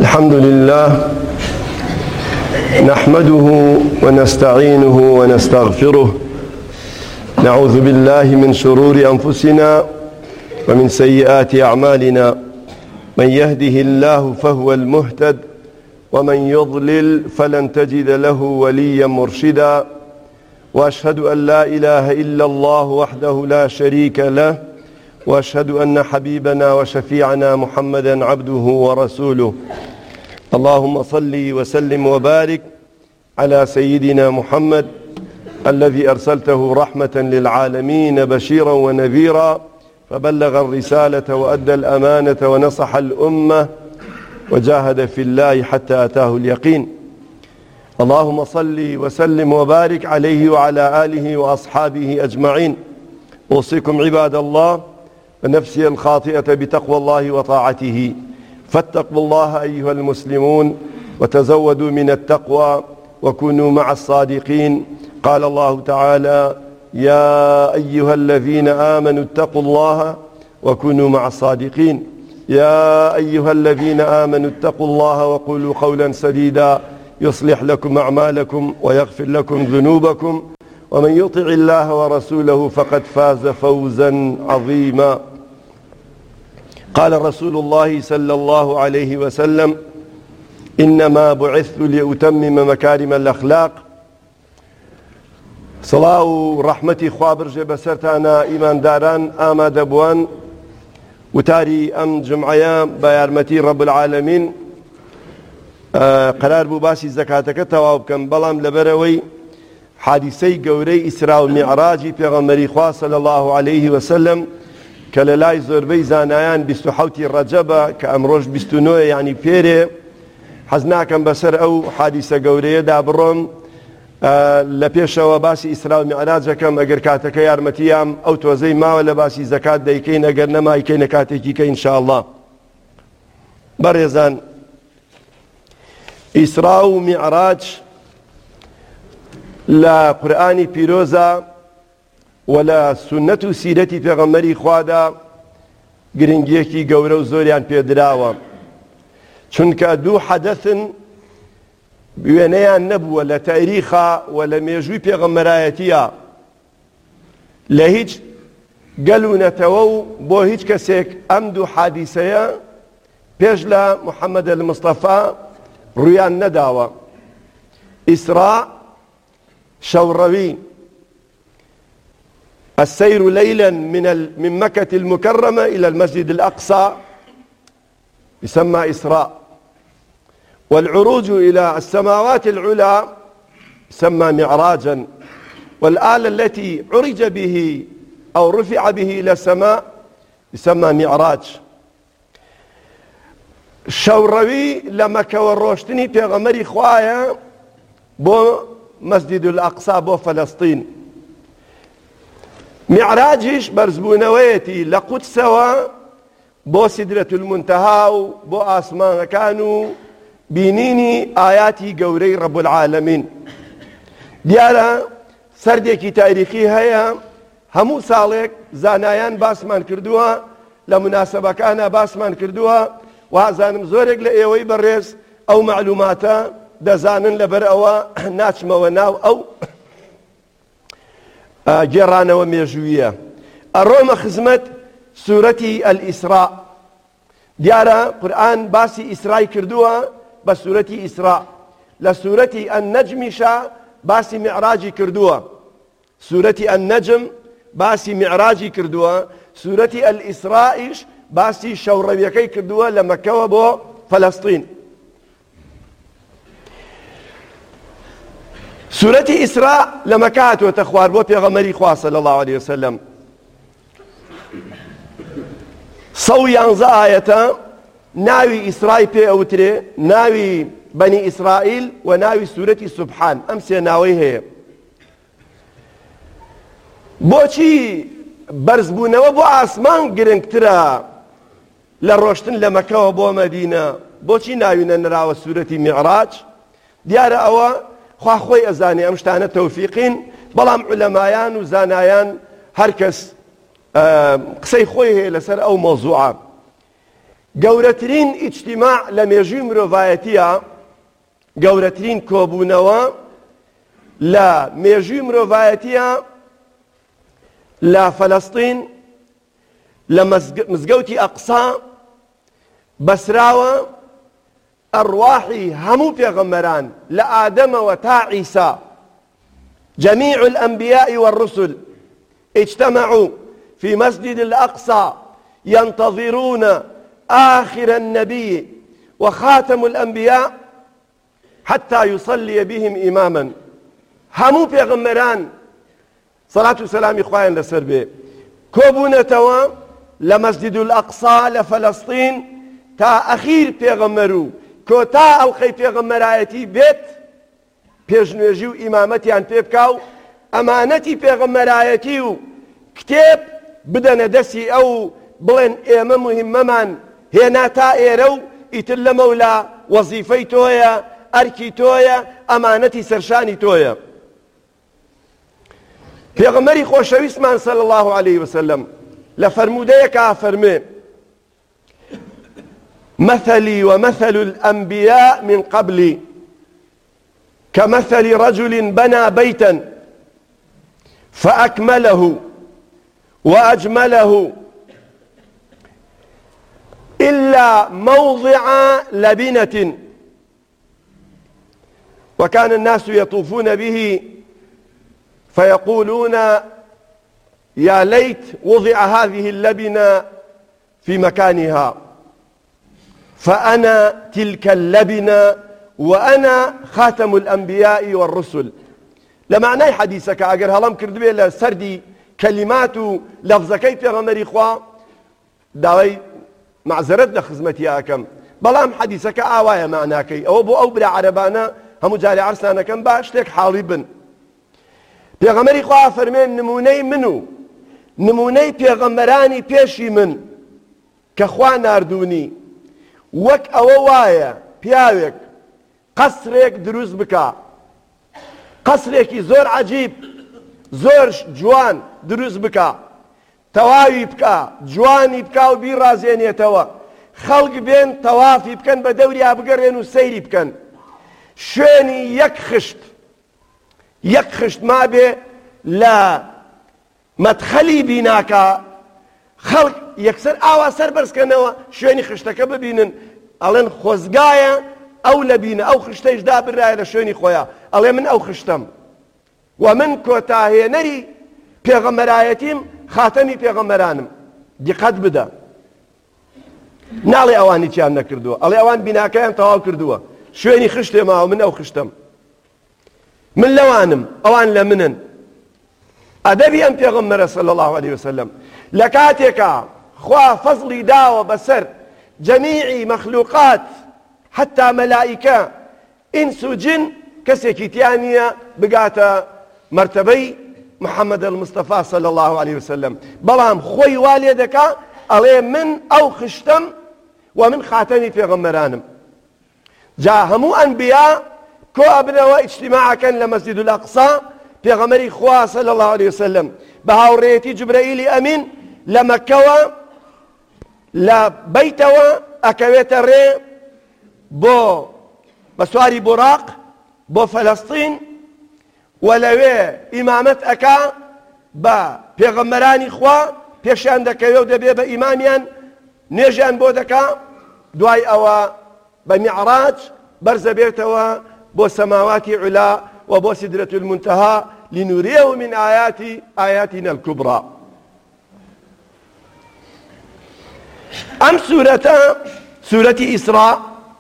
الحمد لله نحمده ونستعينه ونستغفره، نعوذ بالله من شرور أنفسنا ومن سيئات أعمالنا، من يهده الله فهو المهتد ومن يضلل فلن تجد له وليا مرشدا، وأشهد أن لا إله إلا الله وحده لا شريك له، وأشهد أن حبيبنا وشفيعنا محمدا عبده ورسوله. اللهم صل وسلم وبارك على سيدنا محمد الذي أرسلته رحمة للعالمين بشيرا ونذيرا، فبلغ الرسالة وأدى الأمانة ونصح الأمة وجاهد في الله حتى أتاه اليقين. اللهم صل وسلم وبارك عليه وعلى آله وأصحابه أجمعين. أوصيكم عباد الله ونفسي الخاطئة بتقوى الله وطاعته، فاتقوا الله أيها المسلمون وتزودوا من التقوى وكونوا مع الصادقين. قال الله تعالى: يا أيها الذين آمنوا اتقوا الله وكونوا مع الصادقين. يا أيها الذين آمنوا اتقوا الله وقولوا قولا سديدا يصلح لكم أعمالكم ويغفر لكم ذنوبكم، ومن يطع الله ورسوله فقد فاز فوزا عظيما. قال رسول الله صلى الله عليه وسلم: إنما بعثت لأتمم مكارم الأخلاق. صلاة ورحمة خوابرج بسرتانا إيمان داران آماد بوان وتاري أم جمعيا بيارمتي رب العالمين قرار بباسي زكاتك تواب كان بلام لبروي حادثي قوري إسراء المعراج پیغمبری خواه صلى الله عليه وسلم كاللاي زوربي زانايان 27 رجب كأمروش 29 يعني بيري حزناكم بسر أو حادثة قورية دابرون لپیشەوە باسی ئیسرا و میعراجەکەم ئەگەر کاتەکە یارمەتیام ئەو تۆزەی ماوە لە باسی زەکات دەیکەین، ئەگەر نەمایکەینە کاتێکی کە ئینشاءالله. بەڕێزان، ئیسرا و میعراج لە قورئانی پیرۆزە و لە سونەت و سیرەتی پێغەمبەری خوادا گرنگیەکی گەورە و زۆریان پێدراوە، چونکە دوو حەدەثن وێنەیان نەبووە لە تاریخا و لە مێژووی پێغەمبەرایەتیە لە هیچ گەلوونەتەوە و بۆ هیچ کەسێک ئەم دوو حادیسەیە پێش لە محەممەد المستەفا ڕوویان نەداوە. ئیسرا شەوڕەوی، السير ليلا من مكة المكرمة إلى المسجد الأقصى يسمى إسراء، والعروج إلى السماوات العلى يسمى معراجا، والآلة التي عرج به أو رفع به إلى السماء يسمى معراج. شوروي لما كوروشتني بيغمري خوايا بو مسجد الأقصى بو فلسطين. معراجش برزبونويتي لقدسوا بو سدرة المنتهى بو آسمان كانوا بینینی ئاياتی گەورەی رب العالمین. دیارە سەردێکی تاریخی هەیە، هەموو ساڵێک زانایان باسمان کردووە، لە مناسبەکانە باسمان کردووە، وازانم زۆرێک لە ئێوەی بەڕێز ئەو معلوماتە دەزانن، لەبەر ئەوە ناچمەوە ناو ئەو گێڕانەوە مێژوویە. ئەڕۆمە خزمەت سوورەتی ئەلئیسراء. دیارە قورئان باسی ئیسرای کردووە بە سوورەتی ئیسراء، لە سوورەتی ئەننەجمیشە باسی معراجی کردووە، سوورەتی ئەننەجم باسی معراجی کردووە، سوورەتی ئەلئیسرائیش باسی شەوڕەویەکەی کردووە لە مەکەوە بۆ فەلەستین. سوورەتی ئیسراء لە مەکە هاتووەتە خوار بۆ پێغەمبەری خوا صلی الله عليه وسلم. 111 ئاەتە ناوی ئیسرای پێ ئەوترێ، ناوی بەنی ئیسرائیل و ناوی سوورەتی سوبحان، ئەم سێ ناوەی هەیە. بۆچی بەرزبوونەوە بۆ ئاسمان گرنگترە لە ڕۆشتن لە مەکەوە بۆ مەدینە؟ بۆچی ناوی نەنراوە سوورەتی میعراج؟ دیارە ئەوە خوا خۆی ئەزانێ، ئەم شتانە تەوفیقین، بەڵام عولەمایان و زانایان هەر کەس قسەی خۆی هەیە لەسەر ئەو مۆزوعە. گەورەترین ئیجتیماع لە مێژووی مرۆڤایەتیە، گەورەترین کۆبوونەوە لە مێژووی مرۆڤایەتیە لە فەلەستین لە مزگەوتی ئەقسا بەسراوە ئەڕواحی هەموو پێغەمبەران لە ئادەمەوە تا عیسا، جميع الأنبياء والرسل اجتمعوا في مسجد الأقصى ينتظرون آخر النبي وخاتم الأنبياء حتى يصلي بهم إماما. همو پیغمبران صلاة والسلام إخوان لسربي كوبونتوا لمسجد الأقصى لفلسطين تا أخير پیغمبرو كوتا ألقي پیغمبرایتی بيت پێشنوێژی و ئیمامەتیان پێ بکاو، ئەمانەتی پێغەمبەرایەتی و کتێب بدەنە دەستی ئەو بڵێن ئێمە موهیممەمان هێنا تا ئێرە و ئیتر لەمەولا وەزیفەی تۆیە، ئەرکی تۆیە، ئەمانەتی سەرشانی تۆیە. پێغەمبەری خۆشەویستمان صلی الله عليه وسلم لە فەرموودەیەکا فەرمێ: مثلي ومثل الأنبياء من قبلي كمثل رجل بنى بيتا فأكمله وأجمله إلا موضع لبنة، وكان الناس يطوفون به فيقولون يا ليت وضع هذه اللبنة في مكانها، فأنا تلك اللبنة وأنا خاتم الأنبياء والرسل. لمعنى حديثك أجر هلام كردبي لسردي كلمات لفظكي في غمري خوا داوي معذرت لخزمتي أكم بلام حديثك آوايا معناكي أو بو أو بلا عربانا هم جالي عرسانا كم باشتك حالبا. في غمري خوا فرمين نموني منو نموني في غمراني بيشي من كخوا ناردوني وك أوايا بياوك قصرێک دروست بکە، قصرێکی زۆر عەجیب زۆر جوان دروست بکە، تەواوی بکە، جوانی بکە و بیڕازێنێتەوە، خەڵک بێن تەوافی بکەن بە دەوریا بگەڕێن و سەیری بکەن. شوێنی یەک خشت مابێ لە مەدخەلی بیناکە، خەڵک یەکسەر ئاوا سەر بەرزکەنەوە شوێنی خشتەکە ببینن، ئەڵێن خۆزگایە ئەو لەبینە ئەو خشتەیش دابرایە لە شوێنی خۆیان، ئەڵێ من ئەو خشتم و من کۆتاهێنەری پێغەمبەرایەتیم خاتەمی پێغەمبەرانم. دیقەت بدە، ناڵێ ئەوانی چیان نەکردووە، ئەڵێ ئەوان بیناکەیان تەواو کردووە، شوێنی خشتێ ماوە، من ئەو خشتم، من لەوانم، ئەوان لە منن. ئەدەبی ئەم پێغەمبەرە صلی الله عليه وسلم لە کاتێکا خوا فەزڵی داوە بەسەر جەمیعی مەخلوقات حتى ملائكة إنس وجن كسيكي تيانية بقاتا مرتبي محمد المصطفى صلى الله عليه وسلم. بلام خوي والدك عليه من أو خشتم ومن خاتمي في غمرانم. جاهمو أنبياء كو أبنوا اجتماعا كان لمسجد الأقصى في غمري خوا صلى الله عليه وسلم بهاوريتي جبرائيل أمين لمكوا لبيتوا أكويت الرئ بۆ بەسواری بۆراق بۆ فەلەستین و لەوێ ئیمامەت ئەکا بە پێغەمبەرانی خوا پێشیان دەکەوێ و دەبێ بە ئیمامیان نوێژیان بۆ دەکا، دوای ئەوە بە میعراج بەرزە بێتەوە بۆ سەماواتی عولا و بۆ سیدرەة المنتهى لنوريه من آياتنا الكبرى. ئەم سورەتە سورەتی ئیسراء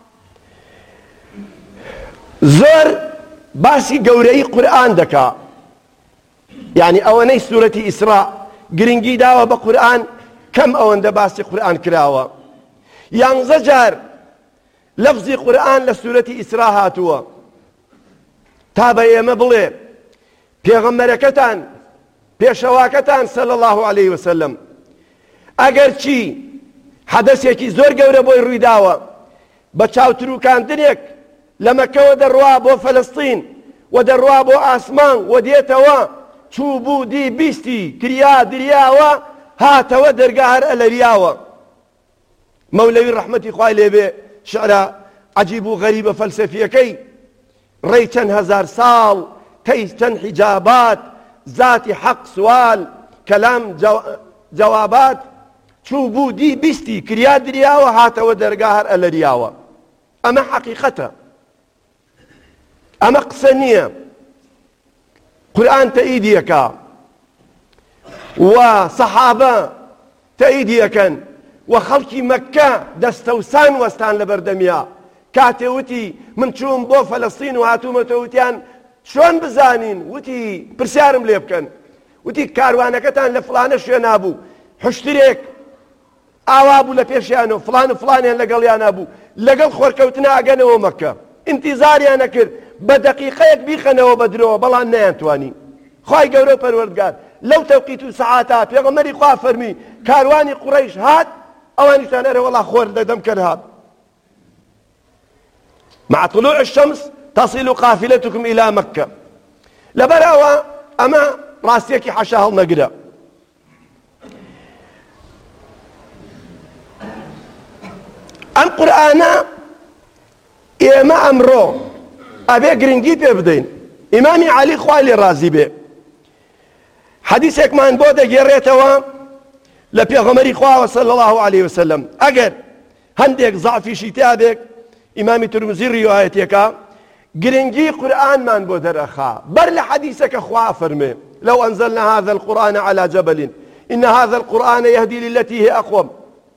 زۆر باسی گەورەی قورئان دەکا، یعنی ئەوەنەی سورەتی ئیسراء گرنگی داوە بە قورئان کەم ئەوەندە باسی قورئان کراوە. 11 جار لەفزی قورئان لە سورەتی ئیسراء هاتووە تا بە ئێمە بڵێ پێغەمبەرەکەتان پێشەواکەتان صلی الله عليه وسلم ئەگەر چی حەدەسێکی زۆر گەورە بۆی ڕوویداوە بە چاوتروکاندنێک لە مەکەوە دەڕوا بۆ فەلەستین و دەڕوا بۆ ئاسمان و دێتەوە چوو بوو دی بیستی کریا دریاوە هاتەوە دەرگا هەر ئەلەریاوە. مەولەوی ڕەحمەتی خوای لێبێ شعرە عەجیب و غەریبە فەلسەفیەکەی ڕێی چەند هەزار ساڵ تەی چەند حیجابات ذاتی حەق سوال کەلام جەوابات چوو بوو دی بیستی کریا دریاوە هاتەوە دەرگا هەر ئەلەریاوە. ئەمە حەقیقەتە، ئەمە قسە نییە. قورئان تەئیدی یەکا و سەحابە تەئیدی یەکەن و خەڵکی مەککە دەستەوسان وەستان لە بەردەمیا کاتێ وتی من چووم بۆ فەلەستین و هاتوومەتە وتیان چۆن بزانین؟ وتی پرسیارم لێ بکەن. وتی کاروانەکەتان لە فڵانە شوێنا بوو، حشترێک ئاوا بوو لە پێشیانەوە فڵان و فڵانیان لەگەڵیان نابوو، لەگەڵ خۆرکەوتنە ئەگەنەوە مەککە ئینتیزاریان نەکرد بە دەقیقەیەک بیخەنەوە بە درۆوە بەڵام نەیانتوانی. خوای گەورە پەروەردگار لەو تەوقیت و سەعاتە پێغەمبەری خوا فەرمی کاروانی قوڕەیش هات ئەوانیشتان ئەرێ وەڵا خۆر دەدەم کە هات. مع طلوع الشمس تصل قافلتكم إلى مكة. لبرأوا أما راسيك حشا هەڵنەگرە. ئەم قورئانە ئێمە ئەمڕۆ ئەبێ گرنگی پێ بدەین. ئیمامی عەلی خوای لێ ڕازی بێ حەدیثێکمان بۆ دەگێڕێتەوە لە پێغەمبەری خوا صلی الله عليه وسلم. ئەگەر هەندێک زەعفیشی تیا بێت ئیمامی تورمزی ڕیوایەتێکە گرنگی قورئانمان بۆ دەرەخا بەر لە حەدیثەکە خوا فەرمێ لو أنزلنا هذا القرآن على جبل إن هذا القرآن يهدي للتي هي أقوم.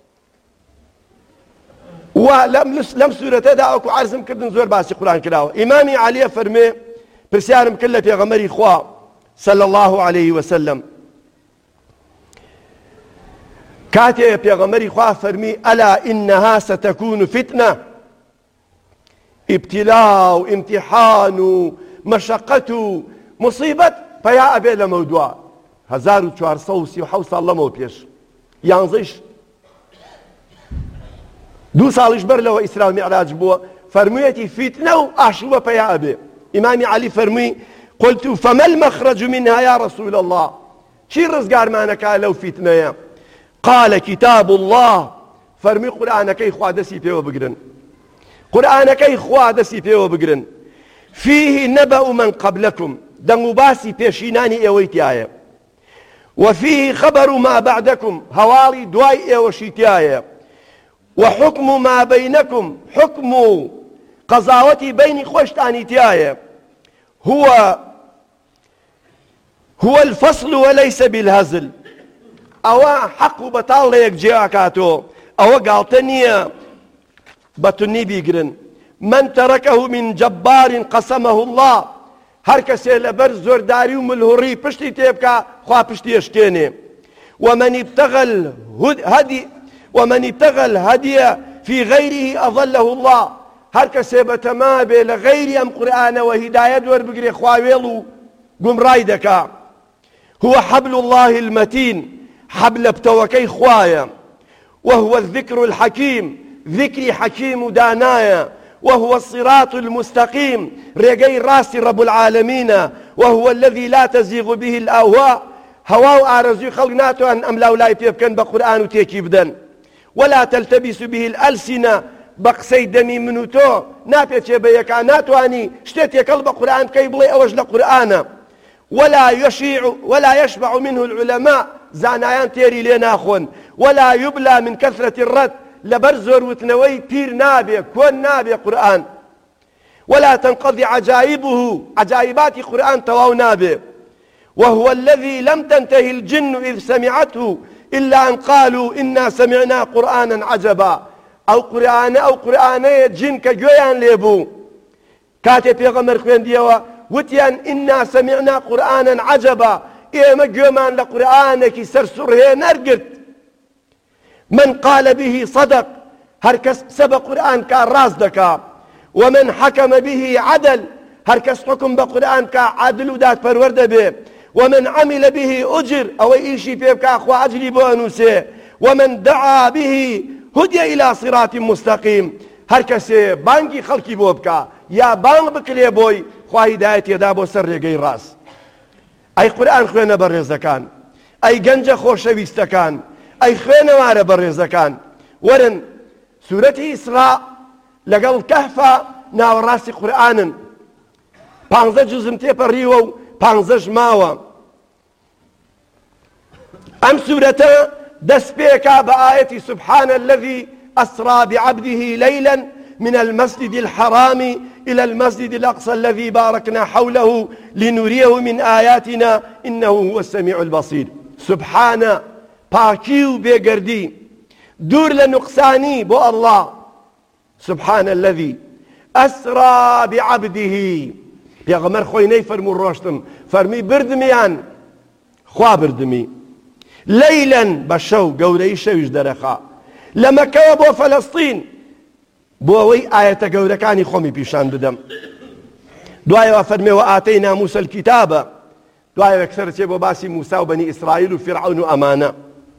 ولم سورة داوك عرزم كردن زور باسي قرآن كلاوة. إمامي علي فرمي برسيارم كله في غمري خوا صلى الله عليه وسلم كاتي في غمري خوا فرمي ألا إنها ستكون فتنة، ابتلاء وامتحان ومشقة مصيبة فيا أبي لموضوع 1437 ساڵ لەمەوە پێش یانزەیش دوو ساڵیش بەر لەوە ئیسرا و میعراج بووە فەرموویەتی فیتنە و ئاشوبە پەیا ئەبێ. ئیمامی عەلی فەرمووی قلت فما المخرج منها يا رسول الله، چی ڕزگارمانەکە لەو فیتنەیە؟ قال كتاب الله، فەرمی قورئانەکەی خوا دەستی پێوە بگرن، قورئانەکەی خوا دەستی پێوە بگرن. فيه نبأ من قبلكم، دەنگ و باسی پێشینانی ئێوەی تایە، وفيه خبر ما بعدكم، هەواڵی دوای ئێوەشی تایە، وحكم ما بينكم، حكم قضاوتي بيني خوشتاني تيايا، هو الفصل وليس بالهزل. او حق بطال ليك جاكاتو او قالتني بطني بيقرن من تركه من جبار قسمه الله، هر کسی لبر زورداری و ملهوری پشتی تیبکا خواه پشتی اشکینه. ومن ابتغى الهدي في غيره أضله الله، هر کسی بتمابه لغير ام قرآن وهداية وربقري خواويلو قم رايدكا. هو حبل الله المتين، حبل بتوكي خوايا، وهو الذكر الحكيم، ذكري حكيم دانايا، وهو الصراط المستقيم، ريقي راسي رب العالمين، وهو الذي لا تزيغ به الأهواء، هواو آرزو خلقناتو أن أملاو لا يبكن بقرآن وتيكي بدن، ولا تلتبس به الألسنة، بقسي دمي منوتو نابيت يبيكا ناتواني شتيت قلب قرآن كي بلي أوجل قرآن، ولا يشبع منه العلماء، زانايان تيري ليناخون، ولا يبلى من كثرة الرد، لبرزور وتنوي بير نابي كون نابي قرآن، ولا تنقضي عجائبه، عجائبات قرآن تواو نابي. وهو الذي لم تنتهي الجن إذ سمعته إلا أن قالوا إنا سمعنا قرآنا عجبا، أو قرآن جن كجويان ليبو كاتب يغمر خوين ديوا وتيان إنا سمعنا قرآنا عجبا، إيما جومان لقرآنك سرسر هي نرقت. من قال به صدق، هركس سبق قرآن كان راس دكا، ومن حكم به عدل، هركس حكم بقرآن كان عدل ودات فرورد به، ومن عمل به أجر، أو إيشي بيبكا أخوة أجري بوانوسي، ومن دعا به هدي إلى صراط مستقيم، هركس بانكي خلقي بوبكا يا بانك بكلي بوي خوا هداية يدابو سر ريقي راس. أي قرآن خوينا برزكان، أي قنجة خوشويستكان، أي خوێنەوارە بەڕێزەکان وەرن سورة إسراء لقل كهف ناوراس قرآن 15 جزم تيبريو و 15 ماوە أم سورة دسبيكا بآية سبحان الذي أسرى بعبده ليلا من المسجد الحرام إلى المسجد الأقصى الذي باركنا حوله لنريه من آياتنا إنه هو السميع البصير. سبحان باكيو بيقردي دور لنقصاني بو الله. سبحان الذي أسرى بعبده بيغمر خويني فرمو الروشتم فرمي بردميان خوا بردمي ليلا بشو قوري شويش درخا لما كوابو فلسطين بووي آية قوركاني خومي بيشان بدم دعاية وفرمي وآتينا موسى الكتاب دعاية وكسرت يبو باسي موسى وبني إسرائيل وفرعون أمانة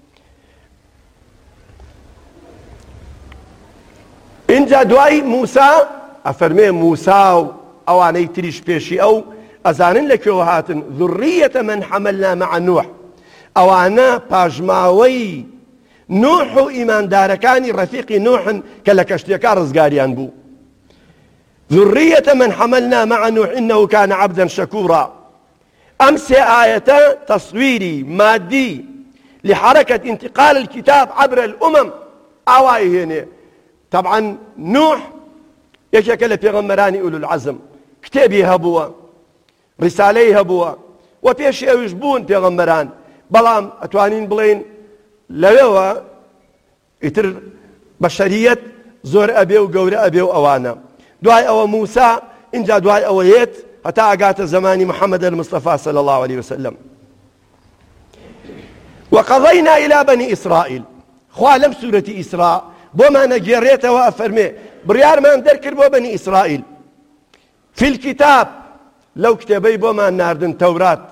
إنجا دعاي موسى أفرمي موسى أواني تريش بيشي أو أزانن لكيوهاتن ذرية من حملنا مع نوح أوانا باجماوي نوح إيمان داركاني رفيق نوح كالكشتيكا رزقاريان بو ذرية من حملنا مع نوح إنه كان عبدا شكورا. أمس آية تصويري مادي لحركة انتقال الكتاب عبر الأمم أواي هنا طبعا نوح يشكل بيغمراني أولو العزم كتابي هبوا رسالي هبوا وبيشي يجبون بيغمران بلام أتوانين بلين لويوا يتر بشرية زور أبيو قول أبيو أوانا دعاء أو موسى إن جاء دعاء أويت حتى أقات زمان محمد المصطفى صلى الله عليه وسلم. وقضينا إلى بني إسرائيل خوالم سورة إسراء بما نجريته وأفرمي بريار ما ندركر بو بني إسرائيل في الكتاب لو كتبي بما ناردن توراة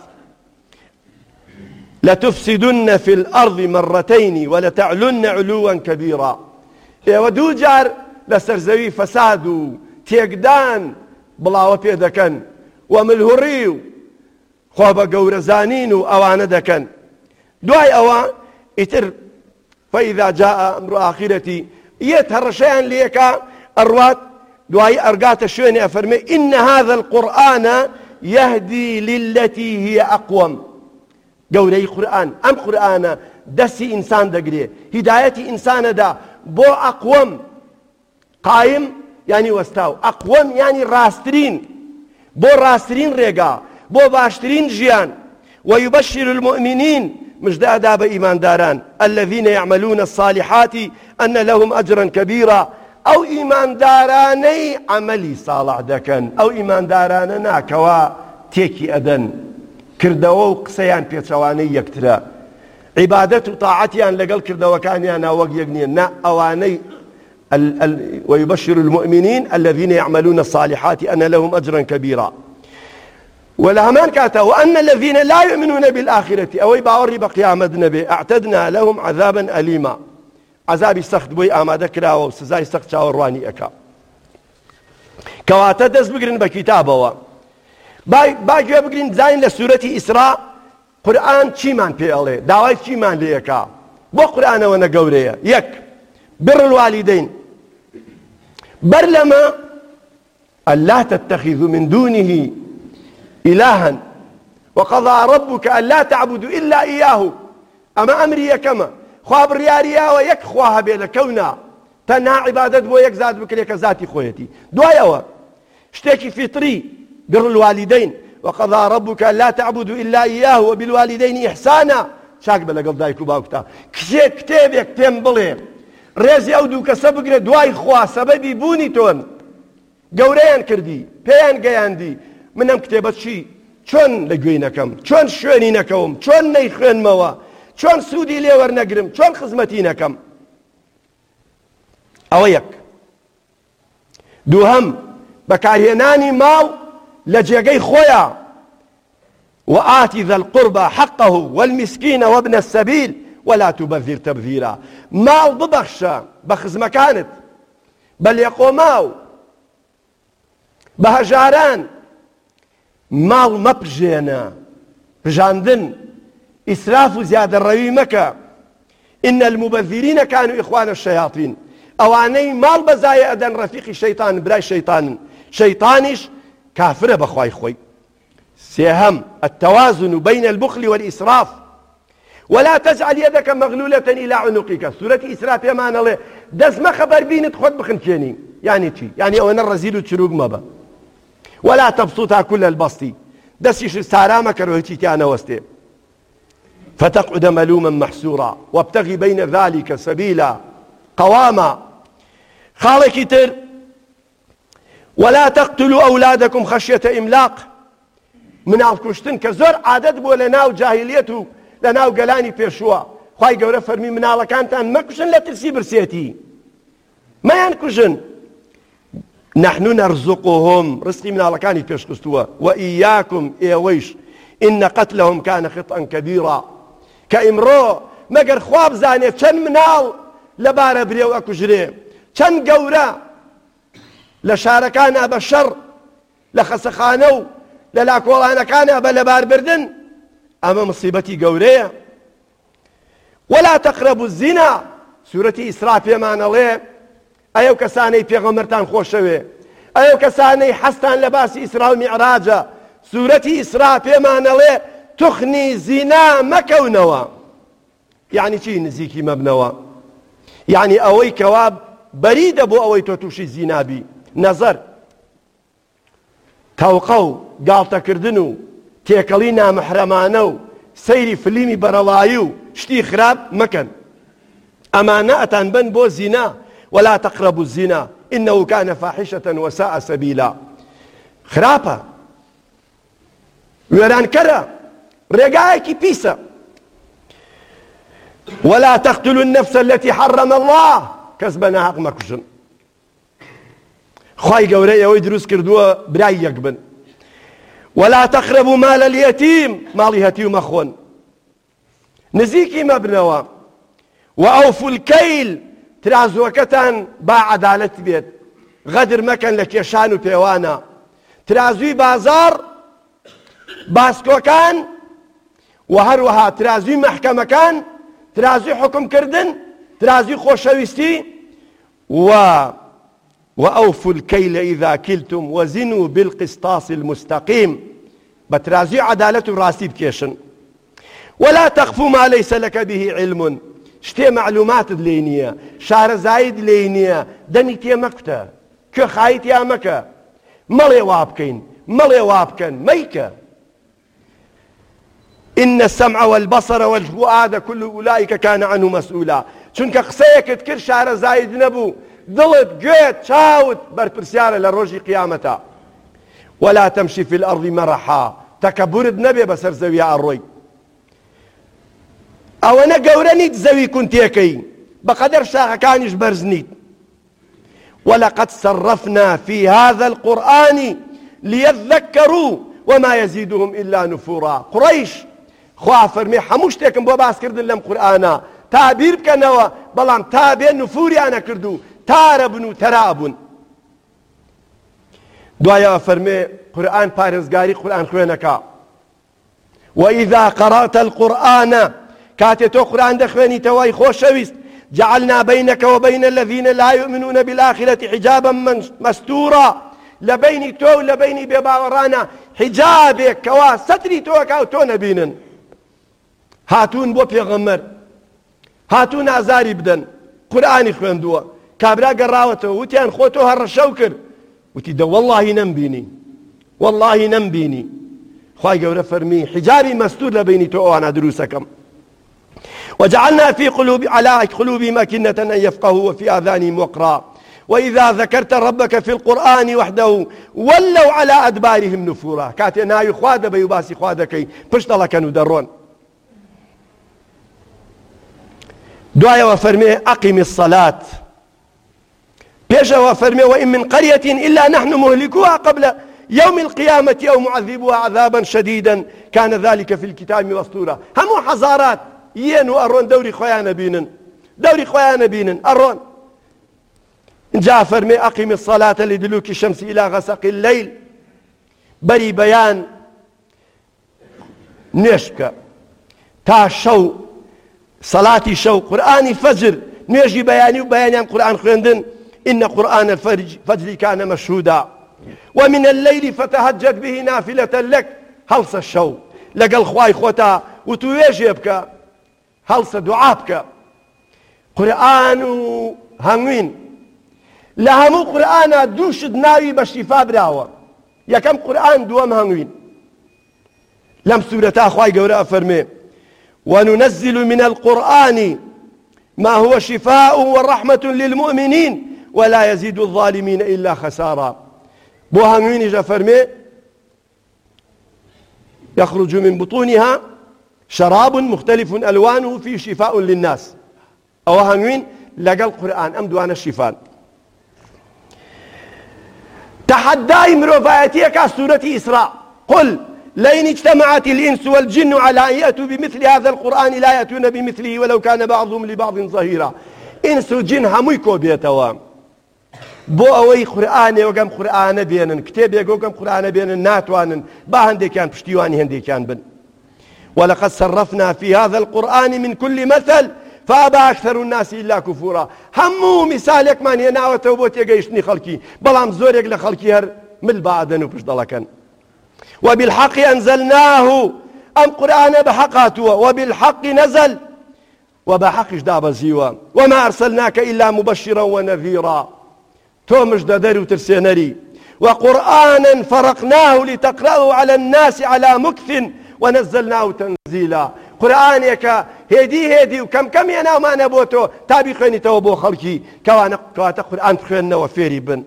لتفسدن في الأرض مرتين ولتعلن علوا كبيرا. ودو جار لسرزوي فساد تيقدان بلاوة بيدكن وملهريو خواب قورزانين أوان دكن دعي أوان اتر فإذا جاء أمر آخرتي يتهرشان ليكا أروات دعي أرقات الشويني أفرمي إن هذا القرآن يهدي للتي هي أقوم. قولي قرآن أم قرآن دسي إنسان دقري هدايتي إنسان دا بو أقوم قائم يعني وستاو أقوم يعني راسترين بو راسترين ريقا بو باشترين جيان. ويبشر المؤمنين مجدأ داب إيمان داران الذين يعملون الصالحات أن لهم أجرا كبيرا. أو إيمان داراني عملي صالح دكن أو إيمان داراننا كوا تيكي أدن كردو قسيان بيتشواني يكترا عبادة طاعتيان لقل كردو كانيانا وقيقنينا أواني ويبشر المؤمنين الذين يعملون الصالحات أن لهم أجرا كبيرا. والهمان كاتا وأن الذين لا يؤمنون بالآخرة أو يباوري بقيامة نبي اعتدنا لهم عذابا أليما. عذاب السخت بوي آماده كرا وسزاي سخت شاورواني أكا كواتا دز بقرن بكتابه باقي بقرن زين لسورة إسراء قرآن چيمان بيالي دعوي چيمان ليكا بو قرآن وانا قوريا يك بر الوالدين برلما ألا تتخذوا من دونه إلها وقضى ربك ألا تعبدوا إلا إياه أما أمري كما خواب رياريا ويك خواها بيلا كونا تنها عبادة بو يك زاد بكريك ذاتي خويتي دوايا اشتكي فطري بر الوالدين وقضى ربك لا تعبدوا إلا إياه وبالوالدين إحسانا شاك بلا قل دايكو باوكتا كتابك تنبلي ريزي أودو كسبقنا دواي خوا سببي بوني تون قوريان كردي بيان قياندي منم كتابت شي چون لقوينكم چون شوينينكم چون نيخين موا چون سودي ليور نقرم چون خزمتينكم أويك دوهم بكاريناني ماو لجيقي خويا وآتي ذا القربى حقه والمسكين وابن السبيل ولا تبذر تبذيرا. مال ببخشا بخز مكانت بل يقوماو بهجاران مال مبجينا بجاندن إسراف زيادة الروي مكة إن المبذرين كانوا إخوان الشياطين. ئەوانەی ماڵ بەزایە ئەدەن ڕەفیقی شەیطان برای شەیطانن شەیطانیش كافرة بخواي خوي. سيهم التوازن بين البخل والإسراف. ولا تجعل يدك مغلولة إلى عنقك. سورة إسراف يمان الله دس ما خبر بين تخد بخنتيني يعني تي يعني أنا الرزيل وتشروق مبا ولا تبسطها كل البسط دسيش سارامك روهتي تانا وستي فتقعد ملوما محسورا وابتغي بين ذلك سبيلا قواما. خالك تر ولا تقتلوا أولادكم خشية إملاق. مناڵ کوشتن کە زۆر عادەت بووە لە ناو جاهیلیەت و لە ناو گەلانی پێشووە. خوای گەورە فەرمی مناڵەکانتان مەکوشن لە ترسی برسێتی مەیان کوژن. نحن نرزقهم ڕزقی مناڵەکانی پێشخستووە وإياكم ئێوەیش إن قتلهم كان خطأ كبيرا. کە ئیمڕۆ مەگەر خوا بزانێت چەند مناڵ لەبارە برێو ئەکوژرێ چەند گەورە لە شارەکانە بە شەڕ لە خەسەخانە و لە لاکۆڵانەکانە بە لەباربردن ئەمە مصیبەتی گەورەیە. ولا تقربوا الزنا. سورەتی ئیسرا پێمانەڵێ ئەو کەسانەی پێغەمبەرتان خۆشەوێ ئەو کەسانەی حەستان لە باسی ئیسرا و میعراجە سورەتی ئیسرا پێمانەڵێ توخنی زینا مەکەونەوە. یعنی چی نزیکی مەبنەوە؟ یعنی ئەوەی کەوا بەریدە بۆ ئەوەی تۆ تووشی زینابی نەزەر تەوقە و گاڵتەکردن و تێکەڵی نامەحرەمانە و سەیری فلیمی بەرەڵایی و شتی خراپ مەکەن. ئەمانە ئەتان بن بۆ زینا. ولا تقربوا الزنا إنه كان فاحشة وساء سبيلا. خراپە وێرانکەرە ڕێگایەکی پیسە. ولا تقتلوا النفس التي حرم الله. کەس بە ناحەق مەکوژن. خوای گەورە ئەوەی دروست کردووە برای یەک بن. ولا تقربوا مال اليتيم. ماڵی هەتیو مەخۆن نزیکی مەبنەوە. وأوفوا الكيل. ترازوەکەتان با عەدالەت بێت غەدر مەکەن لە کێشان و پێوانە. ترازوی بازار باسکۆکان و هەروەها ترازوی مەحکەمەکان ترازوی حکمکردن ترازوی خۆشەویستی. وأوفوا الكيل إذا كلتم وزنوا بالقسطاس المستقيم. بترازي عدالة راسي بكيشن. ولا تخف ما ليس لك به علم. شتي معلومات لينية شار زايد لينية دني تي مكتا كو خايت يا مكا ملي وابكين ملي وابكن ميكا. إن السمع والبصر والفؤاد كل أولئك كان عنه مسؤولا. چونك قسەیەک کرد شار زايد نبو دڵت گوێت چاوت بەرپرسیارە لە ڕۆژی قیامەتە. ولا تمشي في الأرض مرحا. تەکەبورت نەبێ بەسەر زەویە ئەڕۆی. ئەوەنە گەورە نیت زەوی کونتێکەی بەقەدەر شاخەکانیش بەرز نیت. ولقد صرفنا في هذا القرآن ليذكروا وما يزيدهم إلا نفورا. قريش خوا فەرمێ هەموو شتێکم بۆ باسکردن لەم قورئانە تابیر بکەنەوە بەڵام تا بێ نفوریانە کردو تارە بن و تەرا بوون. دوایەوە فەرمێ قورئان پارێزگاری قورئان خوێنەکە. وإذا قرأت القرآن کاتێ تۆ قورئان دەخوێنیتەوەی خۆشەویست جعلنا بينك وبين الذين لا يؤمنون بالآخرة حجابا مستورا. لبيني تو لبيني بباورانا حجابك كوا ستري تو كاو تو نبينن. هاتون بو پێغەمبەر هاتون ئازاری بدەن قورئانی خوێندووە کابرا گەڕاوەتەوە وتیان خۆ تۆ هەڕەشەو کرد وتی دە وەڵڵاهی نەمبینی وەڵڵاهی نەمبینی. خوای گەورە فەرمی حجابی مەستور لە بینی تۆ ئەوانە دروستەکەم. وجعلنا في على قلوبهم أكنة أن يفقهوا وفي آذانهم وقرا. وإذا ذكرت ربك في القرآن وحده ولوا على أدبارهم نفورا. كاتي ناوی خوا دەبەی و باسی خوا دەکەی پشت دەڵەکەن و دەڕۆن. دوایەوە فەرمێ أقم الصلاة. پێشەوە فەرمێ وإن من قرية إلا نحن مهلكوها قبل يوم القيامة أو معذبوها عذابا شديدا كان ذلك في الكتاب مسطورا. هەموو حەزارات یەن و ئەڕۆن دەوری خۆیانە بینن دەوری خۆیانە بینن ئەڕۆن. جا فەرمێ أقم الصلاة لدلوك الشمس إلى غسق الليل. بەری بەیان نوێش بکە تا شەو سەڵاتی شەو قورئانی فەجر نوێژی بەیانی و بەیانیان قورآن خوێندن إن قرآن الفجر كان مشهودا ومن الليل فتهجد به نافلة لك هەڵسە شەو لەگەڵ خوای خۆتا وتوێژێ بکە هەڵسە دوعا بکە قورآن و هەنگوین لە هەموو قورآنە دووشت ناوی بە شیفا براوە یەکەم قورآن دووەم هەنگوین لەم سورەتا خوای گەورە ئەفەرمێ وننزل من القرآن ما هو شفاء ورحمة للمؤمنين ولا يزيد الظالمين إلا خسارا بو هنويني جفرمي يخرج من بطونها شراب مختلف ألوانه فيه شفاء للناس أو هنوين لقى القرآن أم دوان الشفاء تحدى مروفايتك سورة إسراء قل لئن اجتمعت الإنس والجن على أن يأتوا بمثل هذا القرآن لا يأتون بمثله ولو كان بعضهم لبعض ظهيرا إنس وجن همووی کۆ بێتەوە بۆ ئەوەی قورئانێ وەگەم قورئانە بێنن کتێبێک وەگەم قورئانە بێنن ناتوانن با هەندێکیان پشتیوانی هەندێکیان بن ولقد صرفنا في هذا القرآن من كل مثل فأبى أكثر الناس إلا كفورا همو مثالك من هناوته بۆ تێگەیشتنی خەڵکی بەڵام زۆرێک لە خەڵکی هەر مل بەعدەن و پشت دەڵەکەن وبالحق أنزلناه أم قرآن بحقاتوا وبالحق نزل وبحقش دابزيوا وما أرسلناك إلا مبشرا ونذيرا تومش دادر وترسينري وقرآنا فرقناه لتقرأه على الناس على مكث ونزلناه تنزيلا قرآنك هدي وكم ينا ما نبوتو تابي خيني توبو خلقي كواتا قرآن خيننا وفيري بن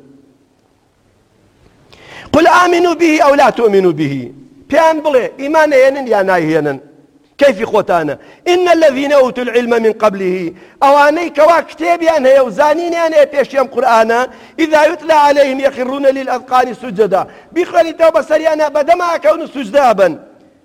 قل آمنوا به أو لا تؤمنوا به بيان بلي إيمان ينن يا نايهنن كيف خوتانا إن الذين أوتوا العلم من قبله أواني كوا كتابي أنا يوزانين أنا بيشيم قرآنا إذا يتلى عليهم يخرون للأذقان سجدا بيخلي توبة سريانا بدما كون سجدابا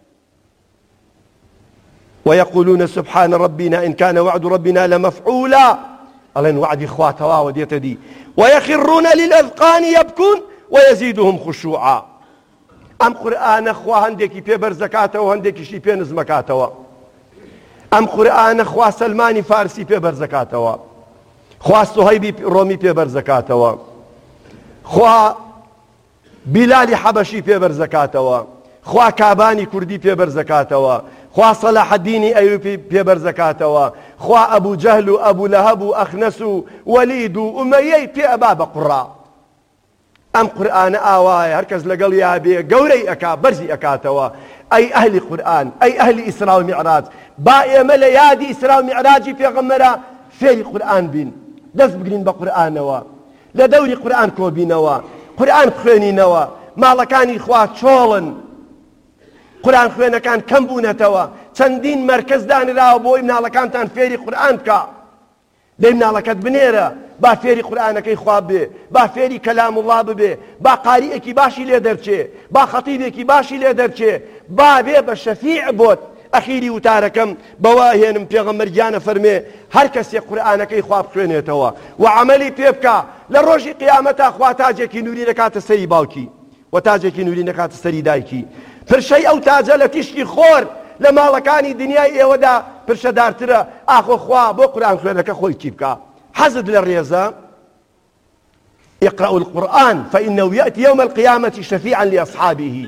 ويقولون سبحان ربنا إن كان وعد ربنا لمفعولا ألين وعد إخواتها وديتدي ويخرون للأذقان يبكون ويزيدهم خشوعا أم قرآن أخوا هندكي بيبر زكاته وهندكي شي بينز مكاته أم قرآن أخوا سلماني فارسي بيبر زكاته خوا صهيبي رومي بيبر زكاته خوا بلال حبشي بيبر زكاته خوا كاباني كردي بيبر زكاته خوا صلاح الدين أيوبي بيبر زكاته خوا أبو جهل أبو لهب أخنس وليد أميي بي أباب قراء أم قرآن آوايا هركز لقل يا بي قوري أكا برزي أكاتوا أي أهل قرآن أي أهل إسراء ومعراج باقي مليادي إسراء ومعراجي في غمرة في قرآن بين دس بقرين بقرآن نوا لدوري قرآن كوبي نوا قرآن خويني نوا مالكاني إخوات شولن قرآن خوينة كان كمبونة توا چندين مركز داني راو بوي منالكان تان فيري قرآن كا دەی مناڵەکەت بنێرە با فێری قورئانەکەی خوا بێ با فێری کەلام الله ببێ با قاریئێکی باشی لێ دەرچێ با خەتیبێکی باشی لێ دەرچێ با بێ بە شەفیع بۆت ئەخیری وتارەکەم بەوا هێنم پێغەمبەر گیانە فەرمێ هەر کەسێک قورئانەکەی خوا بخوێنێتەوە و عەمەلی پێ بکا لە ڕۆژی قیامەتا خوا تاجێکی نوری دەکاتە سەری باوکی و تاجێکی نوری دەکاتە سەری دایکی پرشەی ئەو تاجە لە تیشکی خۆر لە ماڵەکانی دنیای ئێوەدا پرشەدارترە ئاخۆ خوا بۆ قورئان خوێنەکە خۆی چی بکە حەزت لە ڕێزە اقرأوا القرآن فإنه يأتي يوم القيامة شفيعا لأصحابه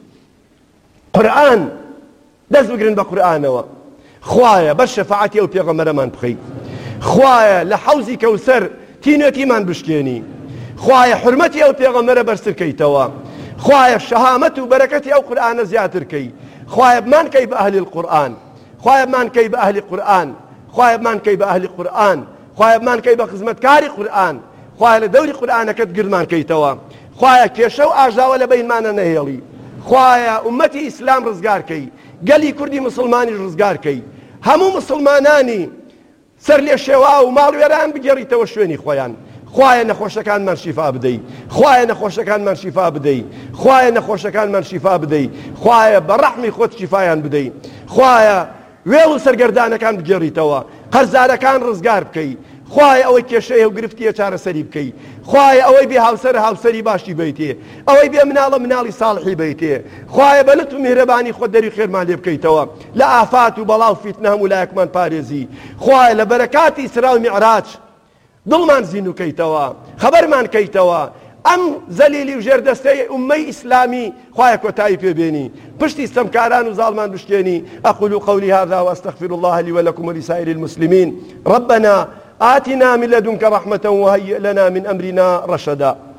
قرآن دەست بگرن بە قورئانەوە خوایە بەس شەفاعەتی ئەو پێغەمبەرەمان بخەی خوایە لە حەوزی کەوسەر تینۆتیمان بشکێنی خوایە حورمەتی ئەو پێغەمبەرە بەرزترکەیتەوە خوایە شەهامەت و بەرەکەتی ئەو قورئانە زیاترکەی خوایە بمان کەی بە ئەهلی القورئان خوایە بمان کەی بە ئەهلی قورئان خوایە بمان کەی بە ئەهلی قورئان خوایە بمان کەی بە خزمەتکاری قورئان خوایە لە دەوری قورئانەکەت گرمان کەیتەوە خوایە کێشە و ئاژاوە لە بینمانە نەهێڵی خوایە ئومەتی ئیسلام ڕزگارکەی گەلی کوردی مسلمانیش ڕزگارکەی هەموو مسلمانانی سەر لێ شێوا و ماڵوێران بگێڕیتەوە شوێنی خۆیان خوایە نەخۆشەکانمان شیفا بدەی خوایە نەخۆشەکانمان شیفا بدەی خوایە نەخۆشەکانمان شیفا بدەی خوایە بە ڕەحمی خۆت شیفایان بدەی خوایە وێڵ و سەرگەردانەکان بگێڕیتەوە قەرزارەکان ڕزگار بکەی خوای ئەوەی کێشەیە و گرفتیە چارەسەری بکەی، خوای ئەوەی بێ هاوسەر هاوسەری باشی بیتێ، ئەوەی بێ مناڵە مناڵی ساڵحی بیتێ، خوای بەلەت و میهرەبانی خۆ دەری خێرمان لێ بکەیتەوە لە ئافات و بەڵاو فیتنە هەموو لایەکمان پارێزی، خوای لە بەرەکاتی ئیسرا و میعراج دڵمان زیینوکەیتەوە، خەبەرمان کەیتەوە، ئەم زەلیلی و ژێردەستەی ئوممەی ئیسلامی خوای کۆتایی پێبێنی، پشتی ستەمکاران و زاڵمان بشکێنی. أقول قولي هذا وأستغفر الله لي ولكم ولسائر المسلمين. ربنا آتنا من لدنك رحمة وهيئ لنا من أمرنا رشدا.